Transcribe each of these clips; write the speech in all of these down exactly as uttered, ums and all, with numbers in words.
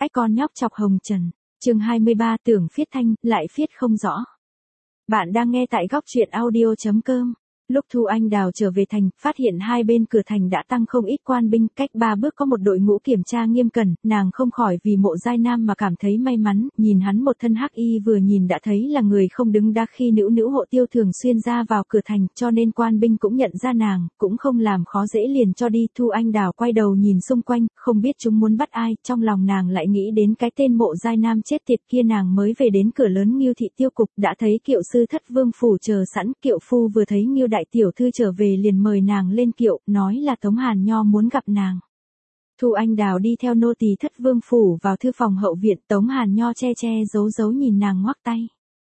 Ách con nhóc chọc hồng trần. Chương hai mươi ba tưởng phiết thanh, lại phiết không rõ. Bạn đang nghe tại góc truyện audio chấm com. Lúc Thu Anh Đào trở về thành, phát hiện hai bên cửa thành đã tăng không ít quan binh, cách ba bước có một đội ngũ kiểm tra nghiêm cẩn, nàng không khỏi vì Mộ Giai Nam mà cảm thấy may mắn, nhìn hắn một thân hắc y vừa nhìn đã thấy là người không đứng đắn. Khi nữ nữ Hộ Tiêu thường xuyên ra vào cửa thành, cho nên quan binh cũng nhận ra nàng, cũng không làm khó dễ liền cho đi. Thu Anh Đào quay đầu nhìn xung quanh, không biết chúng muốn bắt ai, trong lòng nàng lại nghĩ đến cái tên Mộ Giai Nam chết tiệt kia. Nàng mới về đến cửa lớn Ngưu thị tiêu cục, đã thấy Kiệu sư thất vương phủ chờ sẵn. Kiệu phu vừa thấy Ngưu đại tiểu thư trở về liền mời nàng lên kiệu, nói là Tống Hàn Nho muốn gặp nàng. Thu Anh Đào đi theo nô tỳ thất vương phủ vào thư phòng hậu viện. Tống Hàn Nho che che giấu giấu nhìn nàng ngoắc tay.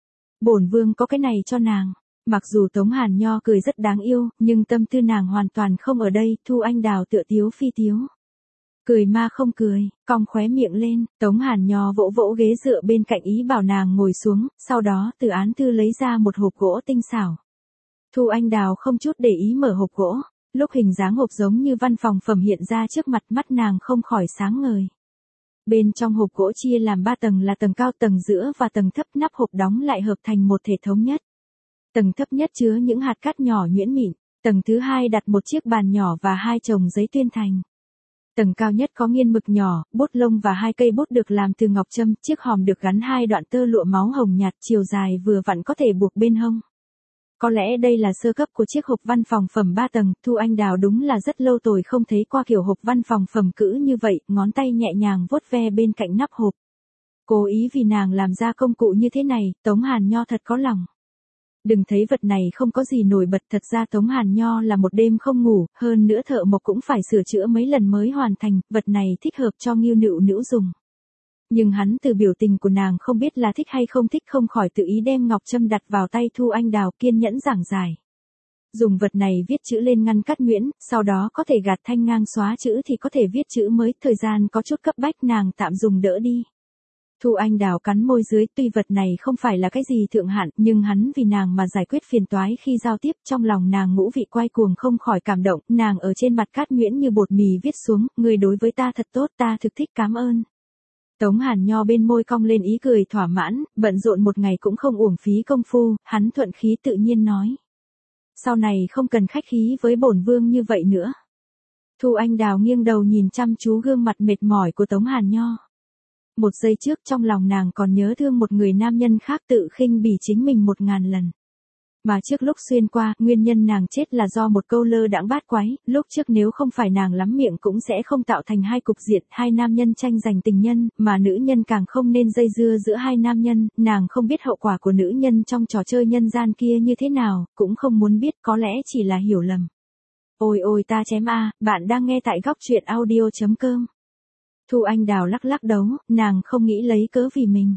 Bổn vương có cái này cho nàng. Mặc dù Tống Hàn Nho cười rất đáng yêu, nhưng tâm tư nàng hoàn toàn không ở đây. Thu Anh Đào tựa tiếu phi tiếu, cười ma không cười, cong khóe miệng lên. Tống Hàn Nho vỗ vỗ ghế dựa bên cạnh ý bảo nàng ngồi xuống, sau đó từ án thư lấy ra một hộp gỗ tinh xảo. Thu Anh Đào không chút để ý mở hộp gỗ, lúc hình dáng hộp giống như văn phòng phẩm hiện ra trước mặt, mắt nàng không khỏi sáng ngời. Bên trong hộp gỗ chia làm ba tầng là tầng cao, tầng giữa và tầng thấp, nắp hộp đóng lại hợp thành một thể thống nhất. Tầng thấp nhất chứa những hạt cát nhỏ nhuyễn mịn, tầng thứ hai đặt một chiếc bàn nhỏ và hai chồng giấy tuyên thành. Tầng cao nhất có nghiên mực nhỏ, bút lông và hai cây bút được làm từ ngọc trâm, chiếc hòm được gắn hai đoạn tơ lụa máu hồng nhạt, chiều dài vừa vặn có thể buộc bên hông. Có lẽ đây là sơ cấp của chiếc hộp văn phòng phẩm ba tầng. Thu Anh Đào đúng là rất lâu rồi không thấy qua kiểu hộp văn phòng phẩm cữ như vậy, ngón tay nhẹ nhàng vuốt ve bên cạnh nắp hộp. Cố ý vì nàng làm ra công cụ như thế này, Tống Hàn Nho thật có lòng. Đừng thấy vật này không có gì nổi bật, thật ra Tống Hàn Nho là một đêm không ngủ, hơn nữa thợ mộc cũng phải sửa chữa mấy lần mới hoàn thành, vật này thích hợp cho Ngưu Nữu Nữu dùng. Nhưng hắn từ biểu tình của nàng không biết là thích hay không thích, không khỏi tự ý đem ngọc trâm đặt vào tay Thu Anh Đào, kiên nhẫn giảng giải. Dùng vật này viết chữ lên ngăn cắt nhuyễn, sau đó có thể gạt thanh ngang xóa chữ thì có thể viết chữ mới, thời gian có chút cấp bách nàng tạm dùng đỡ đi. Thu Anh Đào cắn môi dưới, tuy vật này không phải là cái gì thượng hạng, nhưng hắn vì nàng mà giải quyết phiền toái khi giao tiếp, trong lòng nàng ngũ vị quay cuồng không khỏi cảm động. Nàng ở trên mặt cát nhuyễn như bột mì viết xuống, người đối với ta thật tốt, ta thực thích, cảm ơn. Tống Hàn Nho bên môi cong lên ý cười thỏa mãn, bận rộn một ngày cũng không uổng phí công phu, hắn thuận khí tự nhiên nói. Sau này không cần khách khí với bổn vương như vậy nữa. Thu Anh Đào nghiêng đầu nhìn chăm chú gương mặt mệt mỏi của Tống Hàn Nho. Một giây trước trong lòng nàng còn nhớ thương một người nam nhân khác tự khinh bỉ chính mình một ngàn lần. Mà trước lúc xuyên qua, nguyên nhân nàng chết là do một câu lơ đãng bát quái, lúc trước nếu không phải nàng lắm miệng cũng sẽ không tạo thành hai cục diện, hai nam nhân tranh giành tình nhân, mà nữ nhân càng không nên dây dưa giữa hai nam nhân. Nàng không biết hậu quả của nữ nhân trong trò chơi nhân gian kia như thế nào, cũng không muốn biết, có lẽ chỉ là hiểu lầm. Ôi ôi ta chém a, bạn đang nghe tại góc truyện audio chấm com. Thu Anh Đào lắc lắc đầu, nàng không nghĩ lấy cớ vì mình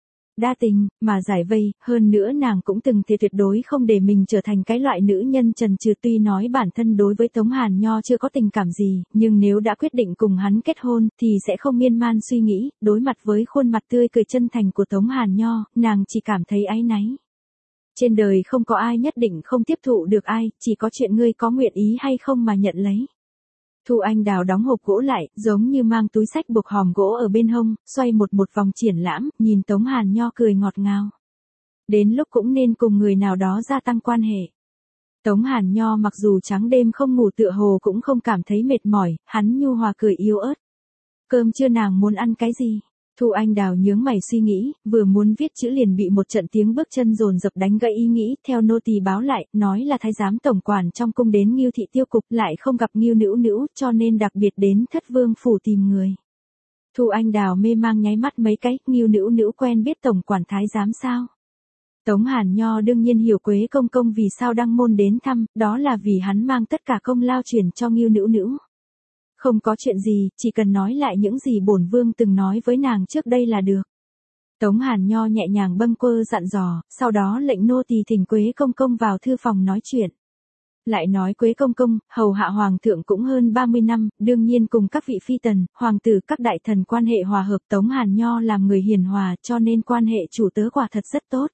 đa tình mà giải vây, hơn nữa nàng cũng từng thì tuyệt đối không để mình trở thành cái loại nữ nhân trần trừ. Tuy nói bản thân đối với Tống Hàn Nho chưa có tình cảm gì, nhưng nếu đã quyết định cùng hắn kết hôn, thì sẽ không miên man suy nghĩ. Đối mặt với khuôn mặt tươi cười chân thành của Tống Hàn Nho, nàng chỉ cảm thấy áy náy. Trên đời không có ai nhất định không tiếp thụ được ai, chỉ có chuyện ngươi có nguyện ý hay không mà nhận lấy. Thu Anh Đào đóng hộp gỗ lại, giống như mang túi xách buộc hòm gỗ ở bên hông, xoay một một vòng triển lãm, nhìn Tống Hàn Nho cười ngọt ngào. Đến lúc cũng nên cùng người nào đó gia tăng quan hệ. Tống Hàn Nho mặc dù trắng đêm không ngủ tựa hồ cũng không cảm thấy mệt mỏi, hắn nhu hòa cười yếu ớt. Cơm trưa nàng muốn ăn cái gì? Thu Anh Đào nhướng mày suy nghĩ, vừa muốn viết chữ liền bị một trận tiếng bước chân dồn dập đánh gãy ý nghĩ, theo nô tỳ báo lại, nói là thái giám tổng quản trong cung đến Ngưu thị tiêu cục, lại không gặp Ngưu Nữu Nữu, cho nên đặc biệt đến thất vương phủ tìm người. Thu Anh Đào mê mang nháy mắt mấy cái, Ngưu Nữu Nữu quen biết tổng quản thái giám sao? Tống Hàn Nho đương nhiên hiểu Quế công công vì sao đăng môn đến thăm, đó là vì hắn mang tất cả công lao truyền cho Ngưu Nữu Nữu. Không có chuyện gì, chỉ cần nói lại những gì bổn vương từng nói với nàng trước đây là được. Tống Hàn Nho nhẹ nhàng bâng quơ dặn dò, sau đó lệnh nô tỳ thỉnh Quế công công vào thư phòng nói chuyện. Lại nói Quế công công, hầu hạ hoàng thượng cũng hơn ba mươi năm, đương nhiên cùng các vị phi tần, hoàng tử, các đại thần quan hệ hòa hợp. Tống Hàn Nho làm người hiền hòa, cho nên quan hệ chủ tớ quả thật rất tốt.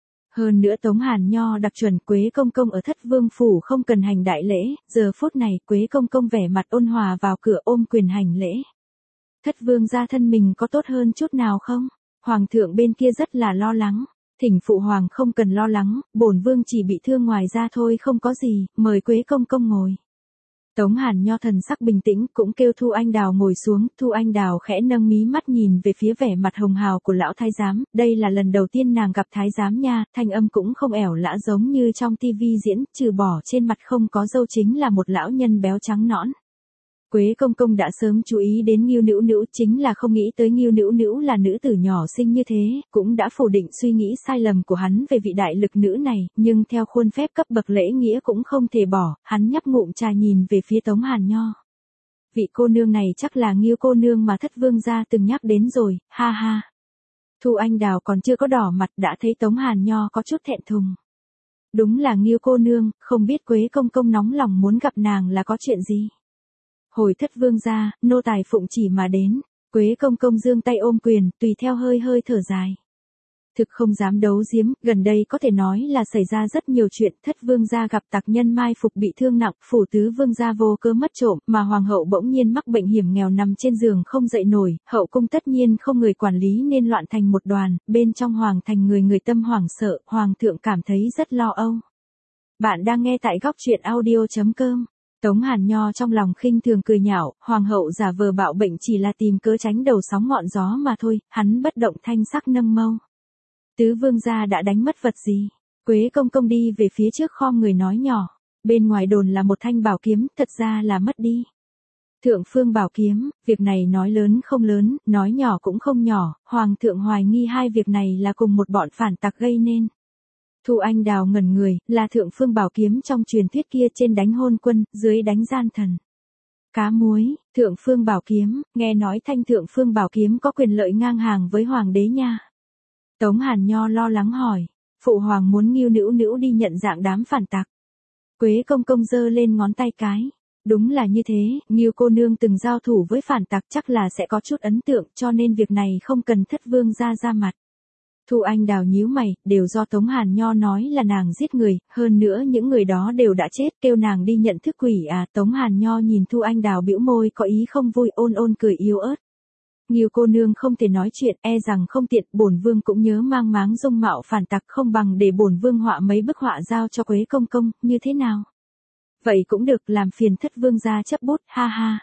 Hơn nữa Tống Hàn Nho đặc chuẩn Quế công công ở thất vương phủ không cần hành đại lễ, giờ phút này Quế công công vẻ mặt ôn hòa vào cửa ôm quyền hành lễ. Thất vương gia thân mình có tốt hơn chút nào không? Hoàng thượng bên kia rất là lo lắng. Thỉnh phụ hoàng không cần lo lắng, bổn vương chỉ bị thương ngoài ra thôi không có gì, mời Quế công công ngồi. Tống Hàn Nho thần sắc bình tĩnh cũng kêu Thu Anh Đào ngồi xuống, Thu Anh Đào khẽ nâng mí mắt nhìn về phía vẻ mặt hồng hào của lão thái giám, đây là lần đầu tiên nàng gặp thái giám nha, thanh âm cũng không ẻo lã giống như trong tivi diễn, trừ bỏ trên mặt không có râu chính là một lão nhân béo trắng nõn. Quế công công đã sớm chú ý đến Ngưu Nữu Nữu, chính là không nghĩ tới Ngưu Nữu Nữu là nữ tử nhỏ xinh như thế, cũng đã phủ định suy nghĩ sai lầm của hắn về vị đại lực nữ này, nhưng theo khuôn phép cấp bậc lễ nghĩa cũng không thể bỏ, hắn nhấp ngụm trà nhìn về phía Tống Hàn Nho. Vị cô nương này chắc là Ngưu cô nương mà thất vương gia từng nhắc đến rồi, ha ha. Thu Anh Đào còn chưa có đỏ mặt đã thấy Tống Hàn Nho có chút thẹn thùng. Đúng là Ngưu cô nương, không biết Quế công công nóng lòng muốn gặp nàng là có chuyện gì. Hồi thất vương gia, nô tài phụng chỉ mà đến, Quế công công giương tay ôm quyền, tùy theo hơi hơi thở dài. Thực không dám đấu giếm, gần đây có thể nói là xảy ra rất nhiều chuyện, thất vương gia gặp tặc nhân mai phục bị thương nặng, phủ tứ vương gia vô cơ mất trộm, mà hoàng hậu bỗng nhiên mắc bệnh hiểm nghèo nằm trên giường không dậy nổi, hậu cung tất nhiên không người quản lý nên loạn thành một đoàn, bên trong hoàng thành người người tâm hoảng sợ, hoàng thượng cảm thấy rất lo âu. Bạn đang nghe tại góc truyện audio chấm com. Tống Hàn Nho trong lòng khinh thường cười nhạo, hoàng hậu giả vờ bạo bệnh chỉ là tìm cớ tránh đầu sóng ngọn gió mà thôi, hắn bất động thanh sắc nâng mâu. Tứ vương gia đã đánh mất vật gì? Quế công công đi về phía trước khom người nói nhỏ, bên ngoài đồn là một thanh bảo kiếm, thật ra là mất đi. Thượng phương bảo kiếm, việc này nói lớn không lớn, nói nhỏ cũng không nhỏ, hoàng thượng hoài nghi hai việc này là cùng một bọn phản tặc gây nên. Thu Anh Đào ngẩn người, là thượng phương bảo kiếm trong truyền thuyết kia, trên đánh hôn quân, dưới đánh gian thần. Cá muối, thượng phương bảo kiếm, nghe nói thanh thượng phương bảo kiếm có quyền lợi ngang hàng với hoàng đế nha. Tống Hàn Nho lo lắng hỏi, phụ hoàng muốn Ngưu Nữu Nữu đi nhận dạng đám phản tặc. Quế công công giơ lên ngón tay cái. Đúng là như thế, Ngưu cô nương từng giao thủ với phản tặc chắc là sẽ có chút ấn tượng, cho nên việc này không cần thất vương ra ra mặt. Thu Anh Đào nhíu mày, đều do Tống Hàn Nho nói là nàng giết người, hơn nữa những người đó đều đã chết, kêu nàng đi nhận thức quỷ à. Tống Hàn Nho nhìn Thu Anh Đào bĩu môi có ý không vui, ôn ôn cười yếu ớt. Ngưu cô nương không thể nói chuyện, e rằng không tiện, bổn vương cũng nhớ mang máng dung mạo phản tặc, không bằng để bổn vương họa mấy bức họa giao cho Quế công công, như thế nào? Vậy cũng được, làm phiền thất vương gia chấp bút, ha ha.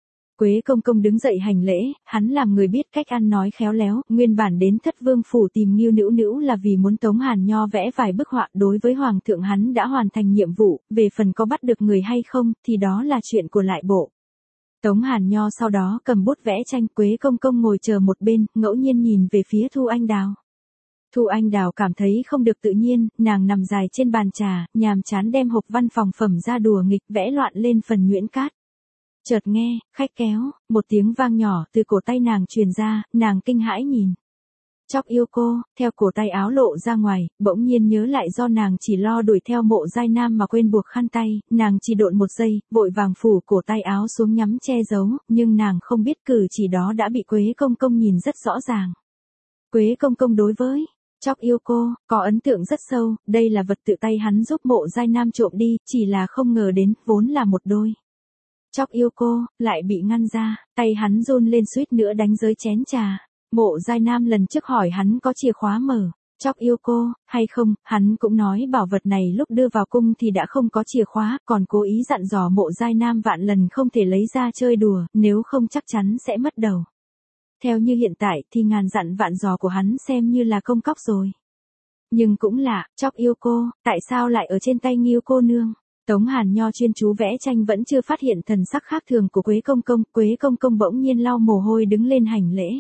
Quế công công đứng dậy hành lễ, hắn làm người biết cách ăn nói khéo léo, nguyên bản đến thất vương phủ tìm Ngưu Nữu Nữu là vì muốn Tống Hàn Nho vẽ vài bức họa, đối với hoàng thượng hắn đã hoàn thành nhiệm vụ, về phần có bắt được người hay không, thì đó là chuyện của lại bộ. Tống Hàn Nho sau đó cầm bút vẽ tranh, Quế công công ngồi chờ một bên, ngẫu nhiên nhìn về phía Thu Anh Đào. Thu Anh Đào cảm thấy không được tự nhiên, nàng nằm dài trên bàn trà, nhàm chán đem hộp văn phòng phẩm ra đùa nghịch, vẽ loạn lên phần nhuyễn cát. Chợt nghe, khách kéo, một tiếng vang nhỏ từ cổ tay nàng truyền ra, nàng kinh hãi nhìn. Chóc yêu cô, theo cổ tay áo lộ ra ngoài, bỗng nhiên nhớ lại do nàng chỉ lo đuổi theo Mộ Giai Nam mà quên buộc khăn tay, nàng chỉ độn một giây, vội vàng phủ cổ tay áo xuống nhắm che giấu, nhưng nàng không biết cử chỉ đó đã bị Quế công công nhìn rất rõ ràng. Quế công công đối với Chóc yêu cô, có ấn tượng rất sâu, đây là vật tự tay hắn giúp Mộ Giai Nam trộm đi, chỉ là không ngờ đến, vốn là một đôi. Chóc yêu cô, lại bị ngăn ra, tay hắn run lên suýt nữa đánh rơi chén trà. Mộ Giai Nam lần trước hỏi hắn có chìa khóa mở, Chóc yêu cô, hay không, hắn cũng nói bảo vật này lúc đưa vào cung thì đã không có chìa khóa, còn cố ý dặn dò Mộ Giai Nam vạn lần không thể lấy ra chơi đùa, nếu không chắc chắn sẽ mất đầu. Theo như hiện tại thì ngàn dặn vạn dò của hắn xem như là công cóc rồi. Nhưng cũng lạ, Chóc yêu cô, tại sao lại ở trên tay Ngưu cô nương? Tống Hàn Nho chuyên chú vẽ tranh vẫn chưa phát hiện thần sắc khác thường của Quế công công, Quế công công bỗng nhiên lau mồ hôi đứng lên hành lễ.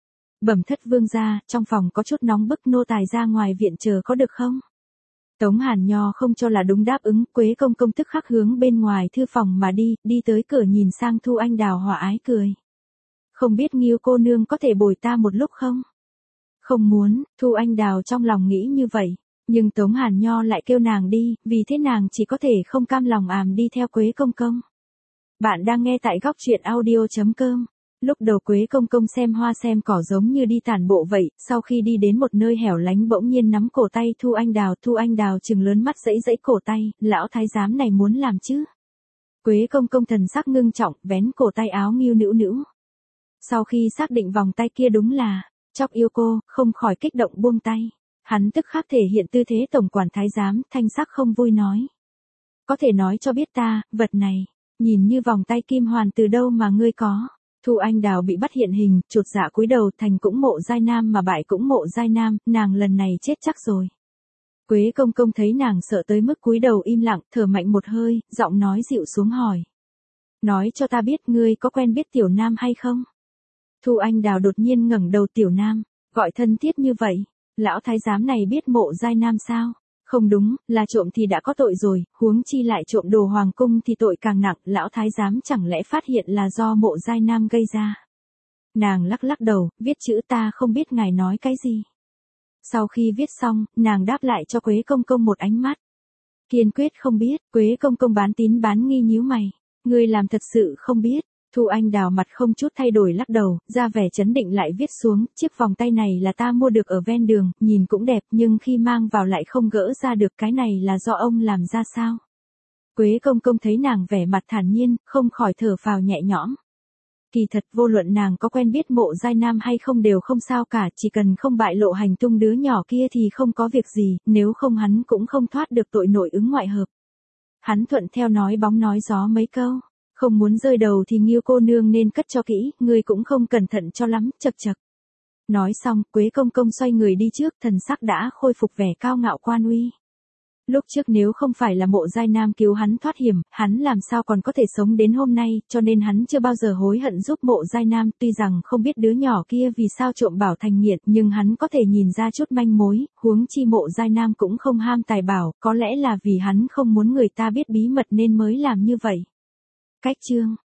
Bẩm thất vương gia, trong phòng có chút nóng bức, nô tài ra ngoài viện chờ có được không? Tống Hàn Nho không cho là đúng đáp ứng, Quế công công tức khắc hướng bên ngoài thư phòng mà đi, đi tới cửa nhìn sang Thu Anh Đào hòa ái cười. Không biết Ngưu cô nương có thể bồi ta một lúc không? Không muốn, Thu Anh Đào trong lòng nghĩ như vậy. Nhưng Tống Hàn Nho lại kêu nàng đi, vì thế nàng chỉ có thể không cam lòng àm đi theo Quế công công. Bạn đang nghe tại góc truyện audio chấm com. Lúc đầu Quế công công xem hoa xem cỏ giống như đi tản bộ vậy, sau khi đi đến một nơi hẻo lánh bỗng nhiên nắm cổ tay Thu Anh Đào, Thu Anh Đào trừng lớn mắt dãy dãy cổ tay, lão thái giám này muốn làm chứ? Quế công công thần sắc ngưng trọng, vén cổ tay áo Ngưu Nữu Nữu. Sau khi xác định vòng tay kia đúng là Chóc yêu cô, không khỏi kích động buông tay. Hắn tức khắc thể hiện tư thế tổng quản thái giám, thanh sắc không vui nói. Có thể nói cho biết ta, vật này, nhìn như vòng tay kim hoàn từ đâu mà ngươi có. Thu Anh Đào bị bắt hiện hình, chột dạ cúi đầu, thành cũng mộ giai nam mà bại cũng mộ giai nam, nàng lần này chết chắc rồi. Quế công công thấy nàng sợ tới mức cúi đầu im lặng, thở mạnh một hơi, giọng nói dịu xuống hỏi. Nói cho ta biết ngươi có quen biết tiểu nam hay không? Thu Anh Đào đột nhiên ngẩng đầu. Tiểu nam, gọi thân thiết như vậy, lão thái giám này biết mộ giai nam sao? Không đúng, là trộm thì đã có tội rồi, huống chi lại trộm đồ hoàng cung thì tội càng nặng, lão thái giám chẳng lẽ phát hiện là do mộ giai nam gây ra. Nàng lắc lắc đầu, viết chữ ta không biết ngài nói cái gì. Sau khi viết xong, nàng đáp lại cho Quế công công một ánh mắt. Kiên quyết không biết. Quế công công bán tín bán nghi nhíu mày. Ngươi làm thật sự không biết. Thu Anh Đào mặt không chút thay đổi lắc đầu, ra vẻ chấn định lại viết xuống, chiếc vòng tay này là ta mua được ở ven đường, nhìn cũng đẹp nhưng khi mang vào lại không gỡ ra được, cái này là do ông làm ra sao? Quế công công thấy nàng vẻ mặt thản nhiên, không khỏi thở phào nhẹ nhõm. Kỳ thật vô luận nàng có quen biết mộ giai nam hay không đều không sao cả, chỉ cần không bại lộ hành tung đứa nhỏ kia thì không có việc gì, nếu không hắn cũng không thoát được tội nội ứng ngoại hợp. Hắn thuận theo nói bóng nói gió mấy câu. Không muốn rơi đầu thì Nghiêu cô nương nên cất cho kỹ, ngươi cũng không cẩn thận cho lắm, chật chật. Nói xong, Quế công công xoay người đi trước, thần sắc đã khôi phục vẻ cao ngạo quan uy. Lúc trước nếu không phải là mộ giai nam cứu hắn thoát hiểm, hắn làm sao còn có thể sống đến hôm nay, cho nên hắn chưa bao giờ hối hận giúp mộ giai nam, tuy rằng không biết đứa nhỏ kia vì sao trộm bảo thành nghiện, nhưng hắn có thể nhìn ra chút manh mối, huống chi mộ giai nam cũng không ham tài bảo, có lẽ là vì hắn không muốn người ta biết bí mật nên mới làm như vậy. Cách chương